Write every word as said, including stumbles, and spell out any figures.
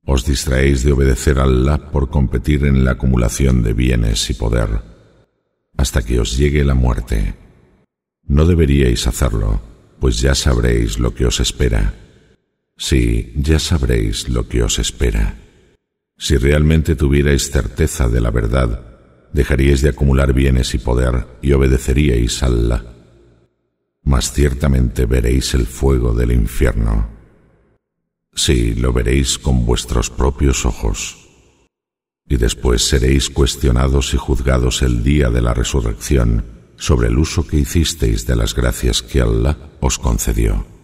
Os distraéis de obedecer a Allah por competir en la acumulación de bienes y poder, hasta que os llegue la muerte. No deberíais hacerlo, pues ya sabréis lo que os espera. Sí, ya sabréis lo que os espera. Si realmente tuvierais certeza de la verdad, dejaríais de acumular bienes y poder y obedeceríais a Allah. Mas ciertamente veréis el fuego del infierno. Sí, lo veréis con vuestros propios ojos. Y después seréis cuestionados y juzgados el día de la resurrección sobre el uso que hicisteis de las gracias que Allah os concedió.